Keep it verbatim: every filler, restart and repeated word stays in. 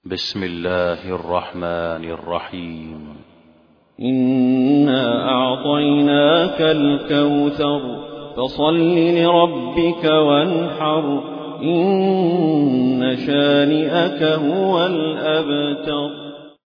بسم الله الرحمن الرحيم. إنا أعطيناك الكوثر فصل لربك وانحر إن شانئك هو الأبتر.